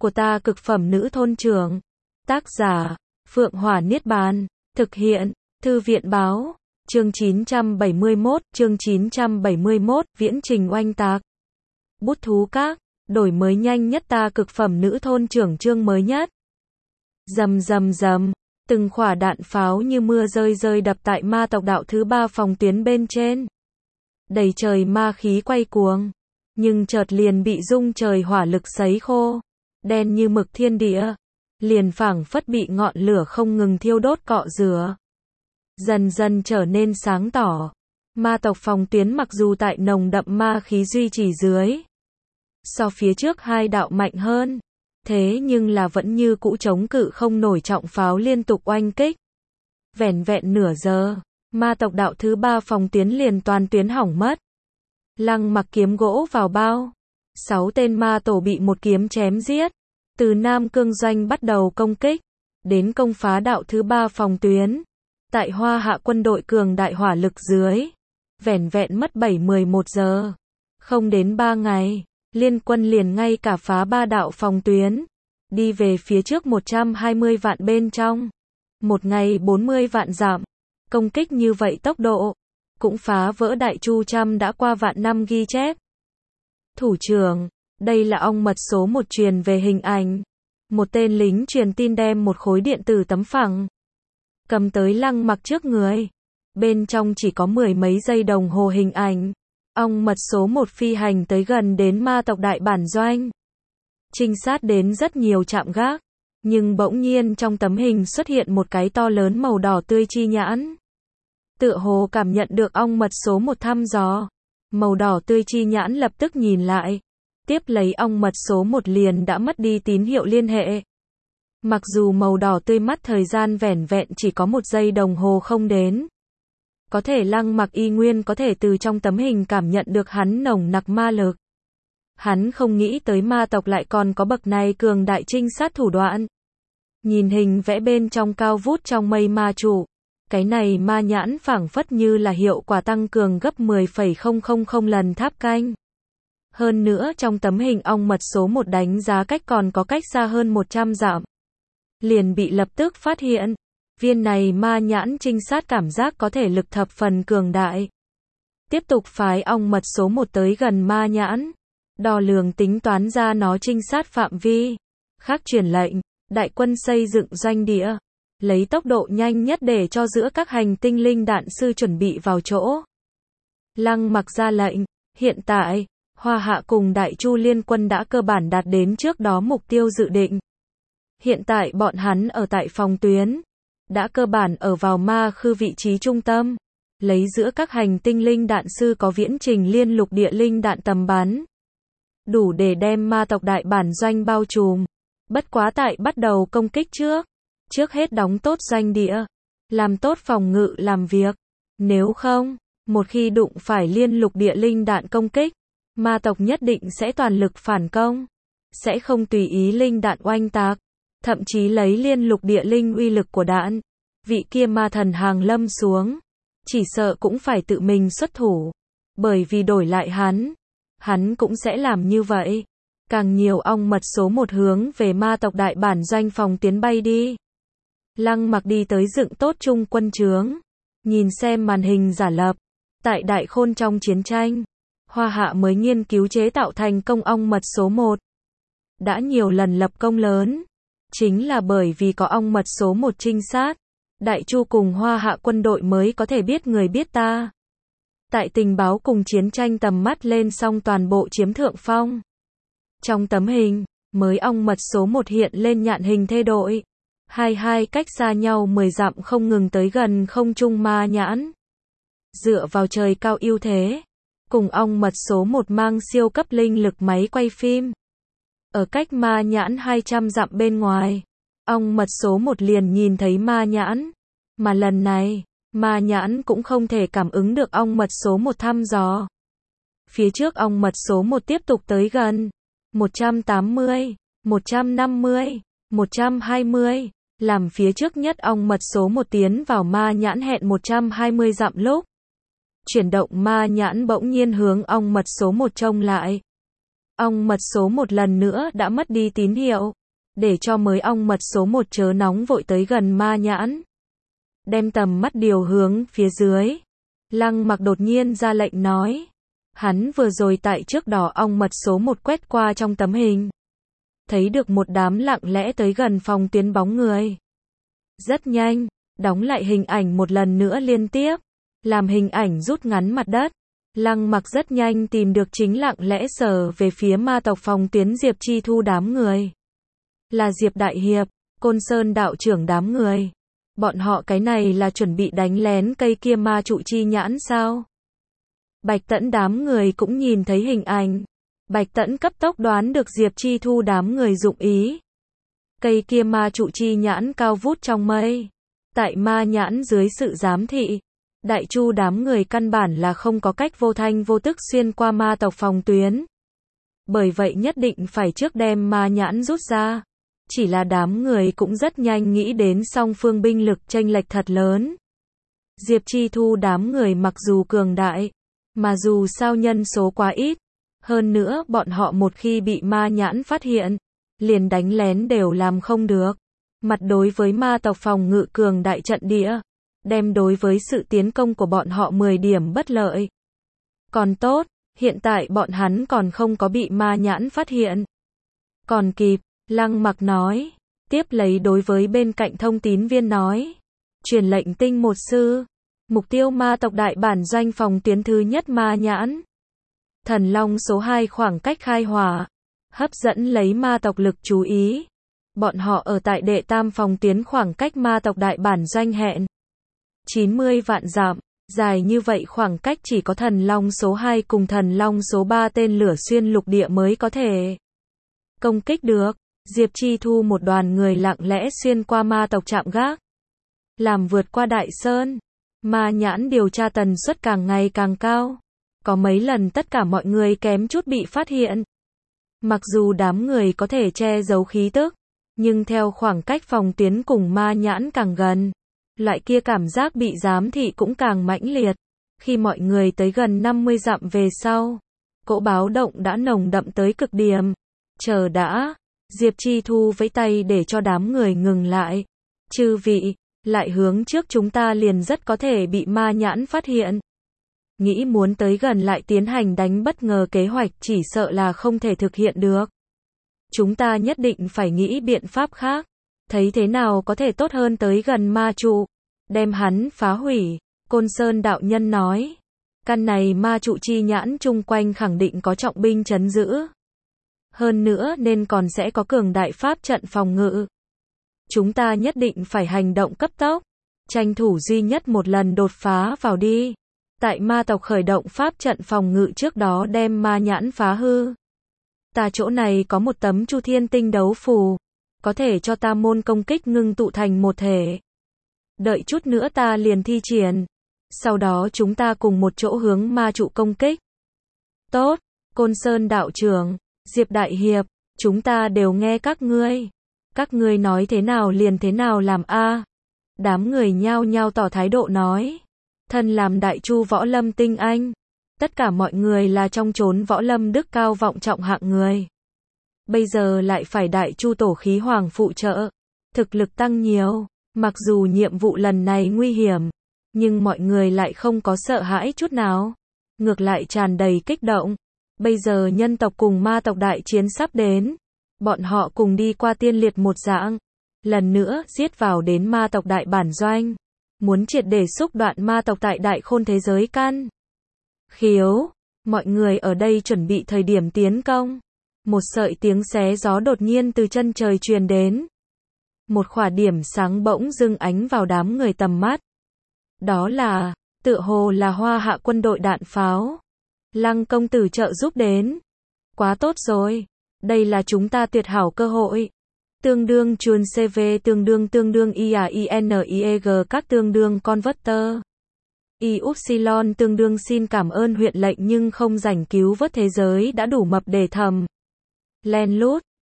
của ta cực phẩm nữ thôn trưởng. Tác giả, Phượng Hỏa Niết Bàn. Thực hiện, Thư viện Báo. Chương 971, Viễn trình oanh tạc. Bút thú các, đổi mới nhanh nhất ta cực phẩm nữ thôn trưởng chương mới nhất. Rầm rầm rầm, từng quả đạn pháo như mưa rơi đập tại ma tộc đạo thứ 3 phòng tuyến bên trên. Đầy trời ma khí quay cuồng, nhưng chợt liền bị dung trời hỏa lực sấy khô, đen như mực thiên địa, liền phảng phất bị ngọn lửa không ngừng thiêu đốt cọ rửa. Dần dần trở nên sáng tỏ, ma tộc phòng tuyến mặc dù tại nồng đậm ma khí duy trì dưới, so phía trước hai đạo mạnh hơn, thế nhưng là vẫn như cũ chống cự không nổi trọng pháo liên tục oanh kích. Vẻn vẹn nửa giờ, ma tộc đạo thứ 3 phòng tuyến liền toàn tuyến hỏng mất. Lăng Mặc kiếm gỗ vào bao, 6 tên ma tổ bị một kiếm chém giết, từ Nam Cương Doanh bắt đầu công kích, đến công phá đạo thứ 3 phòng tuyến. Tại Hoa Hạ quân đội cường đại hỏa lực dưới, vẻn vẹn mất 7-11 giờ, không đến 3 ngày, liên quân liền ngay cả phá 3 đạo phòng tuyến, đi về phía trước 120 vạn bên trong, một ngày 40 vạn dặm, công kích như vậy tốc độ, cũng phá vỡ Đại Chu trăm đã qua vạn năm ghi chép. Thủ trưởng, đây là ong mật số 1 truyền về hình ảnh. Một tên lính truyền tin đem một khối điện tử tấm phẳng cầm tới Lăng Mặc trước người. Bên trong chỉ có 10 mấy giây đồng hồ hình ảnh. Ong mật số 1 phi hành tới gần đến ma tộc đại bản doanh. Trinh sát đến rất nhiều trạm gác, nhưng bỗng nhiên trong tấm hình xuất hiện một cái to lớn màu đỏ tươi chi nhãn. Tựa hồ cảm nhận được ong mật số 1 thăm dò. Màu đỏ tươi chi nhãn lập tức nhìn lại. Tiếp lấy ong mật số 1 liền đã mất đi tín hiệu liên hệ. Mặc dù màu đỏ tươi mắt thời gian vẻn vẹn chỉ có 1 giây đồng hồ không đến. Có thể Lăng Mặc y nguyên có thể từ trong tấm hình cảm nhận được hắn nồng nặc ma lực. Hắn không nghĩ tới ma tộc lại còn có bậc này cường đại trinh sát thủ đoạn. Nhìn hình vẽ bên trong cao vút trong mây ma trụ. Cái này ma nhãn phảng phất như là hiệu quả tăng cường gấp 10,000 lần tháp canh. Hơn nữa trong tấm hình ong mật số 1 đánh giá cách còn có cách xa hơn 100 dặm. Liền bị lập tức phát hiện. Viên này ma nhãn trinh sát cảm giác có thể lực thập phần cường đại. Tiếp tục phái ong mật số 1 tới gần ma nhãn. Đo lường tính toán ra nó trinh sát phạm vi. Khác truyền lệnh, đại quân xây dựng doanh địa. Lấy tốc độ nhanh nhất để cho giữa các hành tinh linh đạn sư chuẩn bị vào chỗ. Lăng Mặc ra lệnh, hiện tại, Hoa Hạ cùng Đại Chu liên quân đã cơ bản đạt đến trước đó mục tiêu dự định. Hiện tại bọn hắn ở tại phòng tuyến, đã cơ bản ở vào ma khư vị trí trung tâm, lấy giữa các hành tinh linh đạn sư có viễn trình liên lục địa linh đạn tầm bắn. Đủ để đem ma tộc đại bản doanh bao trùm. Bất quá tại bắt đầu công kích trước hết đóng tốt doanh địa, làm tốt phòng ngự làm việc. Nếu không, một khi đụng phải liên lục địa linh đạn công kích, ma tộc nhất định sẽ toàn lực phản công, sẽ không tùy ý linh đạn oanh tạc, thậm chí lấy liên lục địa linh uy lực của đạn, vị kia ma thần hàng lâm xuống, chỉ sợ cũng phải tự mình xuất thủ, bởi vì đổi lại hắn cũng sẽ làm như vậy. Càng nhiều ong mật số 1 hướng về ma tộc đại bản doanh phòng tiến bay đi. Lăng Mặc đi tới dựng tốt trung quân trướng, nhìn xem màn hình giả lập, tại Đại Khôn trong chiến tranh, Hoa Hạ mới nghiên cứu chế tạo thành công ong mật số 1. Đã nhiều lần lập công lớn, chính là bởi vì có ong mật số 1 trinh sát, Đại Chu cùng Hoa Hạ quân đội mới có thể biết người biết ta. Tại tình báo cùng chiến tranh tầm mắt lên xong toàn bộ chiếm thượng phong. Trong tấm hình, mới ong mật số 1 hiện lên nhạn hình thay đổi. Hai cách xa nhau 10 dặm không ngừng tới gần không trung ma nhãn. Dựa vào trời cao ưu thế, cùng ong mật số 1 mang siêu cấp linh lực máy quay phim. Ở cách ma nhãn 200 dặm bên ngoài, ong mật số 1 liền nhìn thấy ma nhãn. Mà lần này, ma nhãn cũng không thể cảm ứng được ong mật số 1 thăm dò. Phía trước ong mật số 1 tiếp tục tới gần. 180, 150, 120. Làm phía trước nhất ong mật số 1 tiến vào ma nhãn hẹn 120 dặm lúc. Chuyển động ma nhãn bỗng nhiên hướng ong mật số 1 trông lại. Ong mật số 1 lần nữa đã mất đi tín hiệu, để cho mới ong mật số 1 chớ nóng vội tới gần ma nhãn. Đem tầm mắt điều hướng phía dưới. Lăng Mặc đột nhiên ra lệnh nói. Hắn vừa rồi tại trước đó ong mật số 1 quét qua trong tấm hình. Thấy được một đám lặng lẽ tới gần phòng tuyến bóng người. Rất nhanh, đóng lại hình ảnh một lần nữa liên tiếp. Làm hình ảnh rút ngắn mặt đất. Lăng Mặc rất nhanh tìm được chính lặng lẽ sờ về phía ma tộc phòng tuyến Diệp Chi Thu đám người. Là Diệp Đại Hiệp, Côn Sơn đạo trưởng đám người. Bọn họ cái này là chuẩn bị đánh lén cây kia ma trụ chi nhãn sao? Bạch Tẫn đám người cũng nhìn thấy hình ảnh. Bạch Tẫn cấp tốc đoán được Diệp Chi Thu đám người dụng ý. Cây kia ma trụ chi nhãn cao vút trong mây. Tại ma nhãn dưới sự giám thị, Đại Chu đám người căn bản là không có cách vô thanh vô tức xuyên qua ma tộc phòng tuyến. Bởi vậy nhất định phải trước đem ma nhãn rút ra. Chỉ là đám người cũng rất nhanh nghĩ đến song phương binh lực chênh lệch thật lớn. Diệp Chi Thu đám người mặc dù cường đại, mà dù sao nhân số quá ít. Hơn nữa bọn họ một khi bị ma nhãn phát hiện, liền đánh lén đều làm không được. Mặt đối với ma tộc phòng ngự cường đại trận địa, đem đối với sự tiến công của bọn họ 10 điểm bất lợi. Còn tốt, hiện tại bọn hắn còn không có bị ma nhãn phát hiện. Còn kịp, Lăng Mặc nói, tiếp lấy đối với bên cạnh thông tín viên nói. Truyền lệnh tinh một sư, mục tiêu ma tộc đại bản doanh phòng tuyến thứ nhất ma nhãn. Thần Long số 2 khoảng cách khai hỏa, hấp dẫn lấy ma tộc lực chú ý. Bọn họ ở tại đệ tam phòng tuyến khoảng cách ma tộc đại bản doanh hẹn 90 vạn dặm, dài như vậy khoảng cách chỉ có Thần Long số 2 cùng Thần Long số 3 tên lửa xuyên lục địa mới có thể công kích được. Diệp Chi Thu một đoàn người lặng lẽ xuyên qua ma tộc trạm gác, làm vượt qua Đại Sơn. Ma nhãn điều tra tần suất càng ngày càng cao. Có mấy lần tất cả mọi người kém chút bị phát hiện. Mặc dù đám người có thể che giấu khí tức, nhưng theo khoảng cách phòng tuyến cùng ma nhãn càng gần, loại kia cảm giác bị giám thị cũng càng mãnh liệt. Khi mọi người tới gần 50 dặm về sau, cỗ báo động đã nồng đậm tới cực điểm. Chờ đã, Diệp Chi Thu vẫy tay để cho đám người ngừng lại. Chư vị, lại hướng trước chúng ta liền rất có thể bị ma nhãn phát hiện. Nghĩ muốn tới gần lại tiến hành đánh bất ngờ kế hoạch chỉ sợ là không thể thực hiện được. Chúng ta nhất định phải nghĩ biện pháp khác. Thấy thế nào có thể tốt hơn tới gần ma trụ, đem hắn phá hủy. Côn Sơn đạo nhân nói. Căn này ma trụ chi nhãn chung quanh khẳng định có trọng binh trấn giữ. Hơn nữa nên còn sẽ có cường đại pháp trận phòng ngự. Chúng ta nhất định phải hành động cấp tốc, tranh thủ duy nhất một lần đột phá vào đi. Tại ma tộc khởi động pháp trận phòng ngự trước đó đem ma nhãn phá hư. Ta chỗ này có một tấm Chu Thiên Tinh đấu phù, có thể cho ta môn công kích ngưng tụ thành một thể. Đợi chút nữa ta liền thi triển. Sau đó chúng ta cùng một chỗ hướng ma trụ công kích. Tốt, Côn Sơn đạo trưởng, Diệp Đại Hiệp, chúng ta đều nghe các ngươi. Các ngươi nói thế nào liền thế nào làm a. Đám người nhao nhao tỏ thái độ nói. Thân làm Đại Chu võ lâm tinh anh. Tất cả mọi người là trong chốn võ lâm đức cao vọng trọng hạng người. Bây giờ lại phải Đại Chu tổ khí hoàng phụ trợ. Thực lực tăng nhiều. Mặc dù nhiệm vụ lần này nguy hiểm, nhưng mọi người lại không có sợ hãi chút nào. Ngược lại tràn đầy kích động. Bây giờ nhân tộc cùng ma tộc đại chiến sắp đến. Bọn họ cùng đi qua tiên liệt một dạng. Lần nữa giết vào đến ma tộc đại bản doanh. Muốn triệt để xúc đoạn ma tộc tại đại khôn thế giới căn. Khiếu. Mọi người ở đây chuẩn bị thời điểm tiến công. Một sợi tiếng xé gió đột nhiên từ chân trời truyền đến. Một khỏa điểm sáng bỗng dưng ánh vào đám người tầm mắt. Đó là, tựa hồ là Hoa Hạ quân đội đạn pháo. Lăng công tử trợ giúp đến. Quá tốt rồi. Đây là chúng ta tuyệt hảo cơ hội. Tương đương chuồn CV tương đương IAINIEG các tương đương converter. Y-upsilon tương đương xin cảm ơn huyện lệnh nhưng không rảnh cứu vớt thế giới đã đủ mập để thầm. Len lút.